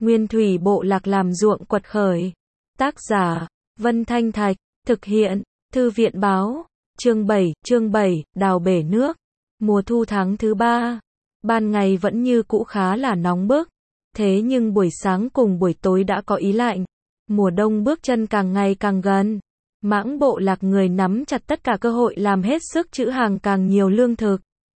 Nguyên thủy bộ lạc làm ruộng quật khởi. Tác giả, Vân Thanh Thạch, thực hiện, Thư viện báo, chương 7, đào bể nước. Mùa thu tháng thứ 3, ban ngày vẫn như cũ khá là nóng bức, thế nhưng buổi sáng cùng buổi tối đã có ý lạnh. Mùa đông bước chân càng ngày càng gần. Mãng bộ lạc người nắm chặt tất cả cơ hội làm hết sức trữ hàng càng nhiều lương thực.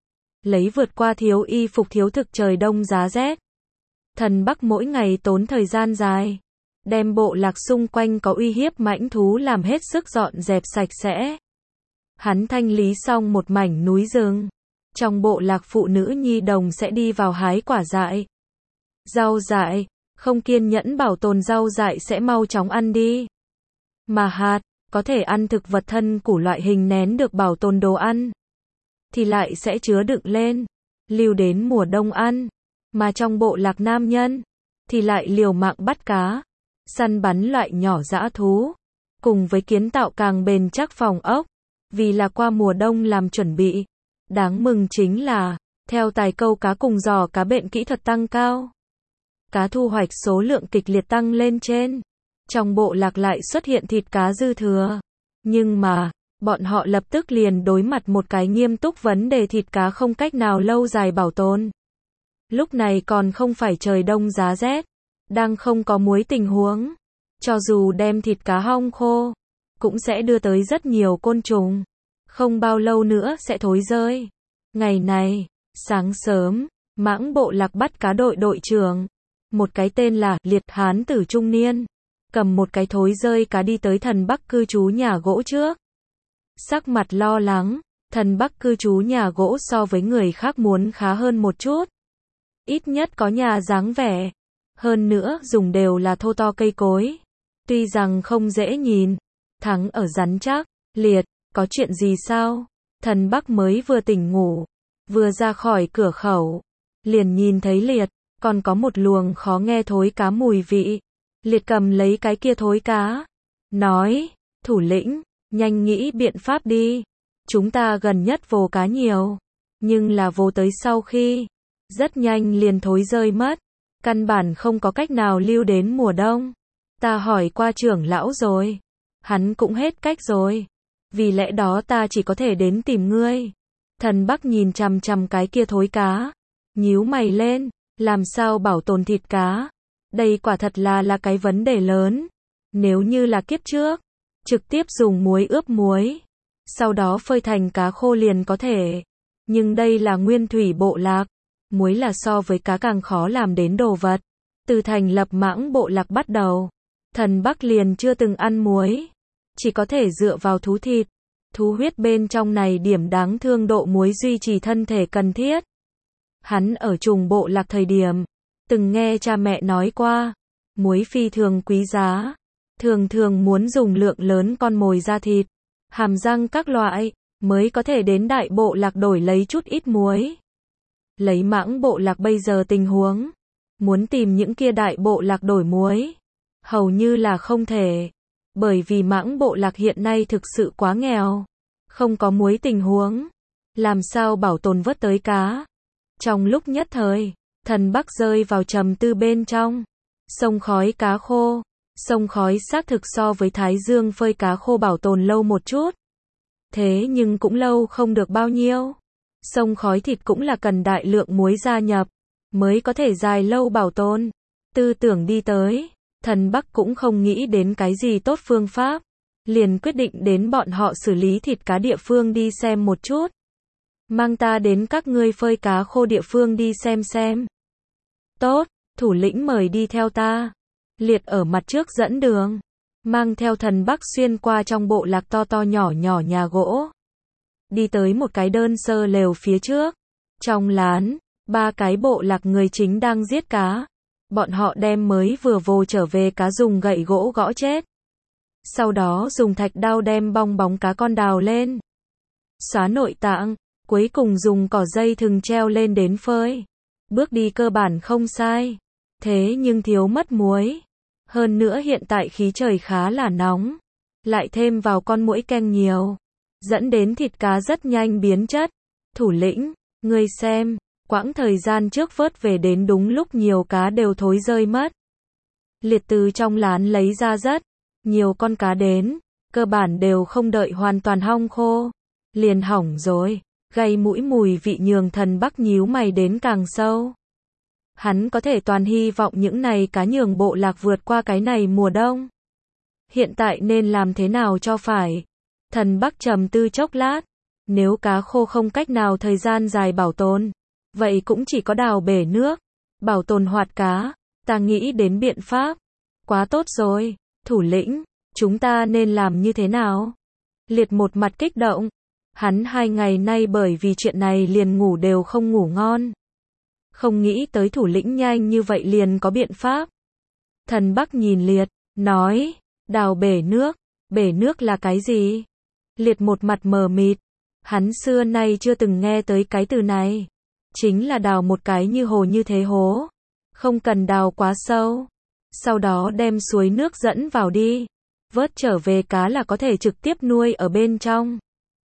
Lấy vượt qua thiếu y phục thiếu thực trời đông giá rét. Thần Bắc mỗi ngày tốn thời gian dài, đem bộ lạc xung quanh có uy hiếp mãnh thú làm hết sức dọn dẹp sạch sẽ. Hắn thanh lý xong một mảnh núi rừng. Trong bộ lạc phụ nữ nhi đồng sẽ đi vào hái quả dại. Rau dại, không kiên nhẫn bảo tồn rau dại sẽ mau chóng ăn đi. Mà hạt, có thể ăn thực vật thân củ loại hình nén được bảo tồn đồ ăn, thì lại sẽ chứa đựng lên, lưu đến mùa đông ăn. Mà trong bộ lạc nam nhân, thì lại liều mạng bắt cá, săn bắn loại nhỏ dã thú, cùng với kiến tạo càng bền chắc phòng ốc, vì là qua mùa đông làm chuẩn bị. Đáng mừng chính là, theo tài câu cá cùng giò cá bện kỹ thuật tăng cao, cá thu hoạch số lượng kịch liệt tăng lên trên. Trong bộ lạc lại xuất hiện thịt cá dư thừa. Nhưng mà, bọn họ lập tức liền đối mặt một cái nghiêm túc vấn đề thịt cá không cách nào lâu dài bảo tồn. Lúc này còn không phải trời đông giá rét, đang không có muối tình huống. Cho dù đem thịt cá hong khô, cũng sẽ đưa tới rất nhiều côn trùng. Không bao lâu nữa sẽ thối rơi. Ngày này, sáng sớm, mãng bộ lạc bắt cá đội đội trưởng, một cái tên là Liệt hán tử trung niên, cầm một cái thối rơi cá đi tới Thần Bắc cư trú nhà gỗ trước. Sắc mặt lo lắng, Thần Bắc cư trú nhà gỗ so với người khác muốn khá hơn một chút. Ít nhất có nhà dáng vẻ. Hơn nữa dùng đều là thô to cây cối. Tuy rằng không dễ nhìn, thắng ở rắn chắc. Liệt, có chuyện gì sao? Thần Bắc mới vừa tỉnh ngủ, vừa ra khỏi cửa khẩu, liền nhìn thấy Liệt, còn có một luồng khó nghe thối cá mùi vị. Liệt cầm lấy cái kia thối cá, nói, thủ lĩnh, nhanh nghĩ biện pháp đi. Chúng ta gần nhất vồ cá nhiều, nhưng là vồ tới sau khi, rất nhanh liền thối rơi mất, căn bản không có cách nào lưu đến mùa đông. Ta hỏi qua trưởng lão rồi, hắn cũng hết cách rồi, vì lẽ đó ta chỉ có thể đến tìm ngươi. Thần Bắc nhìn chằm chằm cái kia thối cá, nhíu mày lên, làm sao bảo tồn thịt cá? Đây quả thật là cái vấn đề lớn. Nếu như là kiếp trước, trực tiếp dùng muối ướp muối, sau đó phơi thành cá khô liền có thể. Nhưng đây là nguyên thủy bộ lạc, muối là so với cá càng khó làm đến đồ vật. Từ thành lập mãng bộ lạc bắt đầu, Thần Bắc liền chưa từng ăn muối, chỉ có thể dựa vào thú thịt, thú huyết bên trong này điểm đáng thương độ muối duy trì thân thể cần thiết. Hắn ở trùng bộ lạc thời điểm, từng nghe cha mẹ nói qua, muối phi thường quý giá, thường thường muốn dùng lượng lớn con mồi da thịt, hàm răng các loại, mới có thể đến đại bộ lạc đổi lấy chút ít muối. Lấy mãng bộ lạc bây giờ tình huống, muốn tìm những kia đại bộ lạc đổi muối, hầu như là không thể, bởi vì mãng bộ lạc hiện nay thực sự quá nghèo, không có muối tình huống, làm sao bảo tồn vớt tới cá. Trong lúc nhất thời, Thần Bắc rơi vào trầm tư bên trong. Sông khói cá khô, sông khói xác thực so với Thái Dương phơi cá khô bảo tồn lâu một chút. Thế nhưng cũng lâu không được bao nhiêu. Sông khói thịt cũng là cần đại lượng muối gia nhập, mới có thể dài lâu bảo tồn. Tư tưởng đi tới, Thần Bắc cũng không nghĩ đến cái gì tốt phương pháp, liền quyết định đến bọn họ xử lý thịt cá địa phương đi xem một chút. Mang ta đến các ngươi phơi cá khô địa phương đi xem. Tốt, thủ lĩnh mời đi theo ta. Liệt ở mặt trước dẫn đường, mang theo Thần Bắc xuyên qua trong bộ lạc to to nhỏ nhỏ nhà gỗ. Đi tới một cái đơn sơ lều phía trước. Trong lán, 3 cái bộ lạc người chính đang giết cá. Bọn họ đem mới vừa vồ trở về cá dùng gậy gỗ gõ chết. Sau đó dùng thạch đao đem bong bóng cá con đào lên. Xóa nội tạng, cuối cùng dùng cỏ dây thừng treo lên đến phơi. Bước đi cơ bản không sai, thế nhưng thiếu mất muối. Hơn nữa hiện tại khí trời khá là nóng, lại thêm vào con muỗi canh nhiều, dẫn đến thịt cá rất nhanh biến chất. Thủ lĩnh, ngươi xem, quãng thời gian trước vớt về đến đúng lúc nhiều cá đều thối rơi mất. Liệt từ trong lán lấy ra rất nhiều con cá đến, cơ bản đều không đợi hoàn toàn hong khô, liền hỏng rồi, gây mũi mùi vị nhường Thần Bắc nhíu mày đến càng sâu. Hắn có thể toàn hy vọng những này cá nhường bộ lạc vượt qua cái này mùa đông. Hiện tại nên làm thế nào cho phải? Thần Bắc trầm tư chốc lát, nếu cá khô không cách nào thời gian dài bảo tồn, vậy cũng chỉ có đào bể nước, bảo tồn hoạt cá, ta nghĩ đến biện pháp. Quá tốt rồi, thủ lĩnh, chúng ta nên làm như thế nào? Liệt một mặt kích động, hắn 2 ngày nay bởi vì chuyện này liền ngủ đều không ngủ ngon. Không nghĩ tới thủ lĩnh nhanh như vậy liền có biện pháp. Thần Bắc nhìn Liệt, nói, đào bể nước là cái gì? Liệt một mặt mờ mịt, hắn xưa nay chưa từng nghe tới cái từ này. Chính là đào một cái như hồ như thế hố, không cần đào quá sâu. Sau đó đem suối nước dẫn vào đi, vớt trở về cá là có thể trực tiếp nuôi ở bên trong.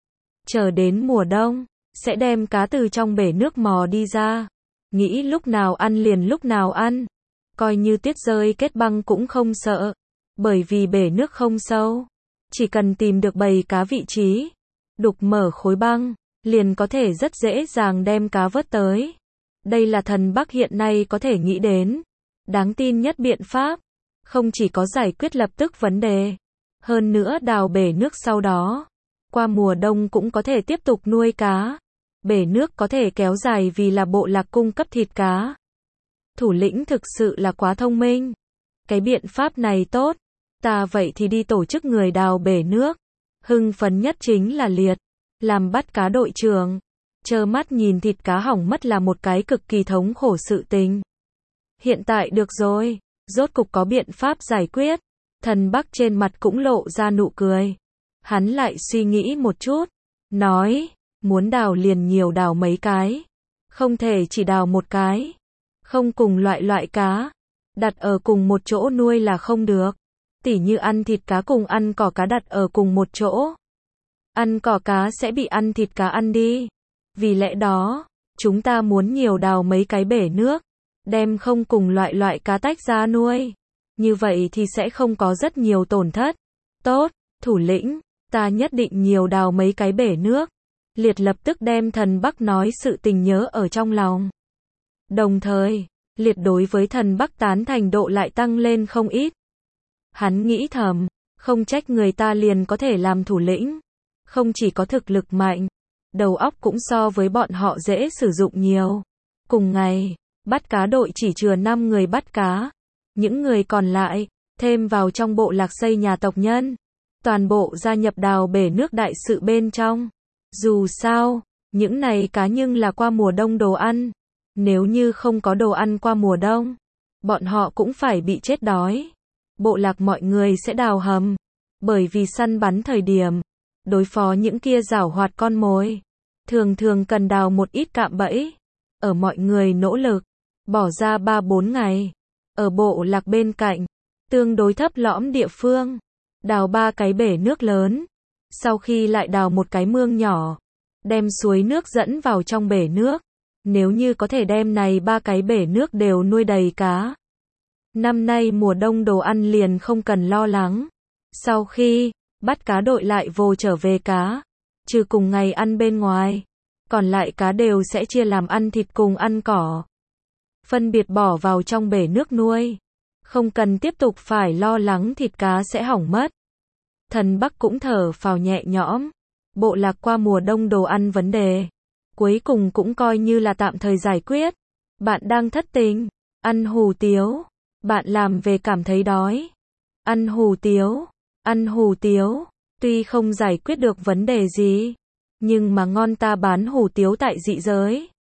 Chờ đến mùa đông, sẽ đem cá từ trong bể nước mò đi ra. Nghĩ lúc nào ăn liền lúc nào ăn. Coi như tuyết rơi kết băng cũng không sợ. Bởi vì bể nước không sâu. Chỉ cần tìm được bầy cá vị trí, đục mở khối băng, liền có thể rất dễ dàng đem cá vớt tới. Đây là Thần Bắc hiện nay có thể nghĩ đến. Đáng tin nhất biện pháp. Không chỉ có giải quyết lập tức vấn đề. Hơn nữa đào bể nước sau đó. Qua mùa đông cũng có thể tiếp tục nuôi cá. Bể nước có thể kéo dài vì là bộ lạc cung cấp thịt cá. Thủ lĩnh thực sự là quá thông minh. Cái biện pháp này tốt. Ta vậy thì đi tổ chức người đào bể nước. Hưng phấn nhất chính là Liệt. Làm bắt cá đội trưởng. Trơ mắt nhìn thịt cá hỏng mất là một cái cực kỳ thống khổ sự tình. Hiện tại được rồi. Rốt cục có biện pháp giải quyết. Thần Bắc trên mặt cũng lộ ra nụ cười. Hắn lại suy nghĩ một chút. Nói. Muốn đào liền nhiều đào mấy cái. Không thể chỉ đào một cái. Không cùng loại cá. Đặt ở cùng một chỗ nuôi là không được. Tỉ như ăn thịt cá cùng ăn cỏ cá đặt ở cùng một chỗ. Ăn cỏ cá sẽ bị ăn thịt cá ăn đi. Vì lẽ đó, chúng ta muốn nhiều đào mấy cái bể nước. Đem không cùng loại cá tách ra nuôi. Như vậy thì sẽ không có rất nhiều tổn thất. Tốt, thủ lĩnh, ta nhất định nhiều đào mấy cái bể nước. Liệt lập tức đem Thần Bắc nói sự tình nhớ ở trong lòng. Đồng thời, Liệt đối với Thần Bắc tán thành độ lại tăng lên không ít. Hắn nghĩ thầm, không trách người ta liền có thể làm thủ lĩnh. Không chỉ có thực lực mạnh, đầu óc cũng so với bọn họ dễ sử dụng nhiều. Cùng ngày, bắt cá đội chỉ chừa 5 người bắt cá. Những người còn lại, thêm vào trong bộ lạc xây nhà tộc nhân. Toàn bộ gia nhập đào bể nước đại sự bên trong. Dù sao, những này cá nhưng là qua mùa đông đồ ăn. Nếu như không có đồ ăn qua mùa đông, bọn họ cũng phải bị chết đói. Bộ lạc mọi người sẽ đào hầm. Bởi vì săn bắn thời điểm, đối phó những kia giảo hoạt con mồi, thường cần đào một ít cạm bẫy. Ở mọi người nỗ lực, bỏ ra 3-4 ngày. Ở bộ lạc bên cạnh, tương đối thấp lõm địa phương, đào 3 cái bể nước lớn. Sau khi lại đào một cái mương nhỏ, đem suối nước dẫn vào trong bể nước. Nếu như có thể đem này 3 cái bể nước đều nuôi đầy cá. Năm nay mùa đông đồ ăn liền không cần lo lắng. Sau khi bắt cá đội lại vồ trở về cá, trừ cùng ngày ăn bên ngoài, còn lại cá đều sẽ chia làm ăn thịt cùng ăn cỏ. Phân biệt bỏ vào trong bể nước nuôi. Không cần tiếp tục phải lo lắng thịt cá sẽ hỏng mất. Thần Bắc cũng thở phào nhẹ nhõm. Bộ lạc qua mùa đông đồ ăn vấn đề. Cuối cùng cũng coi như là tạm thời giải quyết. Bạn đang thất tình. Ăn hủ tiếu. Bạn làm về cảm thấy đói. Ăn hủ tiếu. Ăn hủ tiếu. Tuy không giải quyết được vấn đề gì. Nhưng mà ngon ta bán hủ tiếu tại dị giới.